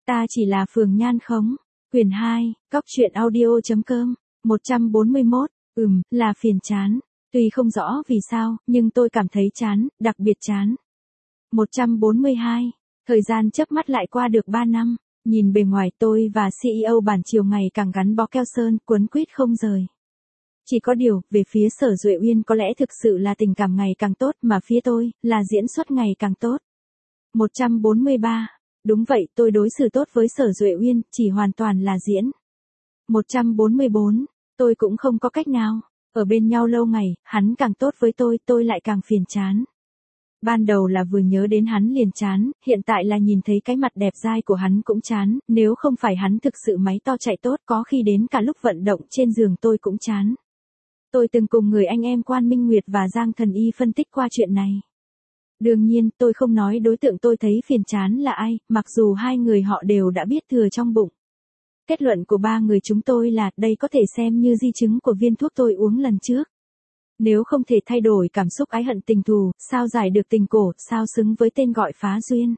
Ta chỉ là Phường Nhan Khống. Quyển 2, Cóc truyện audio.com. 141, là phiền chán. Tuy không rõ vì sao, nhưng tôi cảm thấy chán, đặc biệt chán. 142, thời gian chớp mắt lại qua được 3 năm. Nhìn bề ngoài tôi và CEO Bản Chiều ngày càng gắn bó keo sơn, quấn quýt không rời. Chỉ có điều, về phía Sở Duệ Uyên có lẽ thực sự là tình cảm ngày càng tốt, mà phía tôi, là diễn xuất ngày càng tốt. 143, đúng vậy, tôi đối xử tốt với Sở Duệ Uyên, chỉ hoàn toàn là diễn. 144, tôi cũng không có cách nào. Ở bên nhau lâu ngày, hắn càng tốt với tôi lại càng phiền chán. Ban đầu là vừa nhớ đến hắn liền chán, hiện tại là nhìn thấy cái mặt đẹp dai của hắn cũng chán, nếu không phải hắn thực sự máy to chạy tốt có khi đến cả lúc vận động trên giường tôi cũng chán. Tôi từng cùng người anh em Quan Minh Nguyệt và Giang Thần Y phân tích qua chuyện này. Đương nhiên, tôi không nói đối tượng tôi thấy phiền chán là ai, mặc dù hai người họ đều đã biết thừa trong bụng. Kết luận của ba người chúng tôi là đây có thể xem như di chứng của viên thuốc tôi uống lần trước. Nếu không thể thay đổi cảm xúc ái hận tình thù, sao giải được tình cổ, sao xứng với tên gọi phá duyên.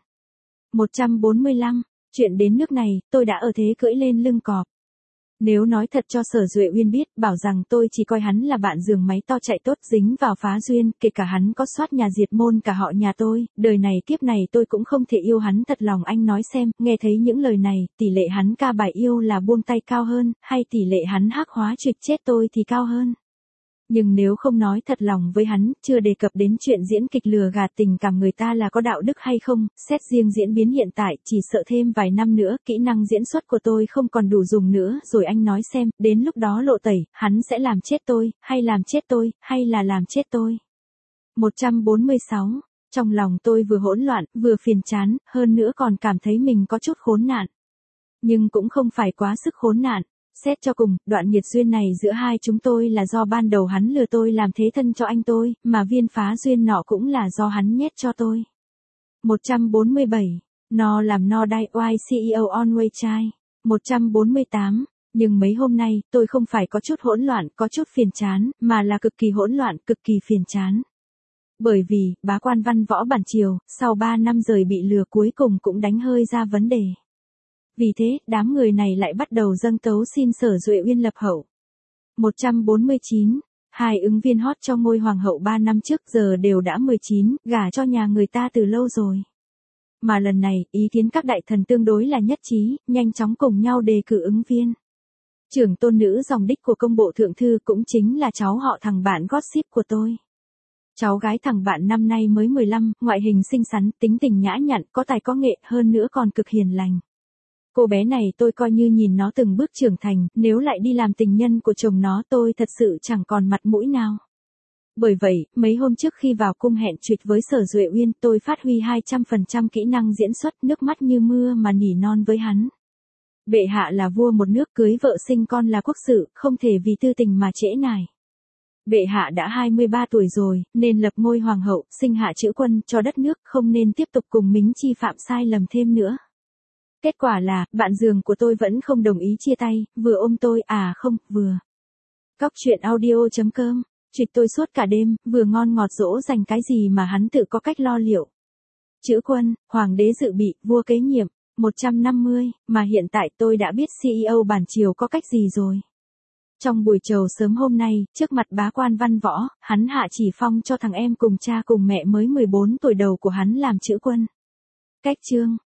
145, chuyện đến nước này, tôi đã ở thế cưỡi lên lưng cọp. Nếu nói thật cho Sở Duệ Uyên biết, bảo rằng tôi chỉ coi hắn là bạn giường máy to chạy tốt dính vào phá duyên, kể cả hắn có soát nhà diệt môn cả họ nhà tôi, đời này kiếp này tôi cũng không thể yêu hắn thật lòng. Anh nói xem, nghe thấy những lời này, tỷ lệ hắn ca bài yêu là buông tay cao hơn, hay tỷ lệ hắn hắc hóa trịch chết tôi thì cao hơn. Nhưng nếu không nói thật lòng với hắn, chưa đề cập đến chuyện diễn kịch lừa gạt tình cảm người ta là có đạo đức hay không, xét riêng diễn biến hiện tại, chỉ sợ thêm vài năm nữa, kỹ năng diễn xuất của tôi không còn đủ dùng nữa, rồi anh nói xem, đến lúc đó lộ tẩy, hắn sẽ làm chết tôi, hay làm chết tôi, hay là làm chết tôi. 146, trong lòng tôi vừa hỗn loạn, vừa phiền chán, hơn nữa còn cảm thấy mình có chút khốn nạn. Nhưng cũng không phải quá sức khốn nạn. Xét cho cùng, đoạn nghiệt duyên này giữa hai chúng tôi là do ban đầu hắn lừa tôi làm thế thân cho anh tôi, mà viên phá duyên nọ cũng là do hắn nhét cho tôi. 147, no làm no die why CEO on way trai. 148, nhưng mấy hôm nay, tôi không phải có chút hỗn loạn, có chút phiền chán, mà là cực kỳ hỗn loạn, cực kỳ phiền chán. Bởi vì, bá quan Văn Võ Bản Chiều, sau 3 năm rời bị lừa cuối cùng cũng đánh hơi ra vấn đề. Vì thế, đám người này lại bắt đầu dâng tấu xin Sở Duệ Uyên lập hậu. 149, hai ứng viên hot cho ngôi hoàng hậu 3 năm trước giờ đều đã 19, gả cho nhà người ta từ lâu rồi. Mà lần này, ý kiến các đại thần tương đối là nhất trí, nhanh chóng cùng nhau đề cử ứng viên. Trưởng tôn nữ dòng đích của công bộ thượng thư cũng chính là cháu họ thằng bạn gossip của tôi. Cháu gái thằng bạn năm nay mới 15, ngoại hình xinh xắn, tính tình nhã nhặn, có tài có nghệ, hơn nữa còn cực hiền lành. Cô bé này tôi coi như nhìn nó từng bước trưởng thành, nếu lại đi làm tình nhân của chồng nó tôi thật sự chẳng còn mặt mũi nào. Bởi vậy, mấy hôm trước khi vào cung hẹn chụt với Sở Duệ Uyên tôi phát huy 200% kỹ năng diễn xuất, nước mắt như mưa mà nỉ non với hắn. Bệ hạ là vua một nước, cưới vợ sinh con là quốc sự, không thể vì tư tình mà trễ nải. Bệ hạ đã 23 tuổi rồi, nên lập ngôi hoàng hậu, sinh hạ chữ quân cho đất nước, không nên tiếp tục cùng Mính Chi phạm sai lầm thêm nữa. Kết quả là, bạn giường của tôi vẫn không đồng ý chia tay, vừa ôm tôi, vừa. Cóc truyện audio.com, chụt tôi suốt cả đêm, vừa ngon ngọt dỗ dành cái gì mà hắn tự có cách lo liệu. Chữ quân, hoàng đế dự bị, vua kế nhiệm, 150, mà hiện tại tôi đã biết CEO Bản Chiều có cách gì rồi. Trong buổi trầu sớm hôm nay, trước mặt bá quan Văn Võ, hắn hạ chỉ phong cho thằng em cùng cha cùng mẹ mới 14 tuổi đầu của hắn làm chữ quân. Cách chương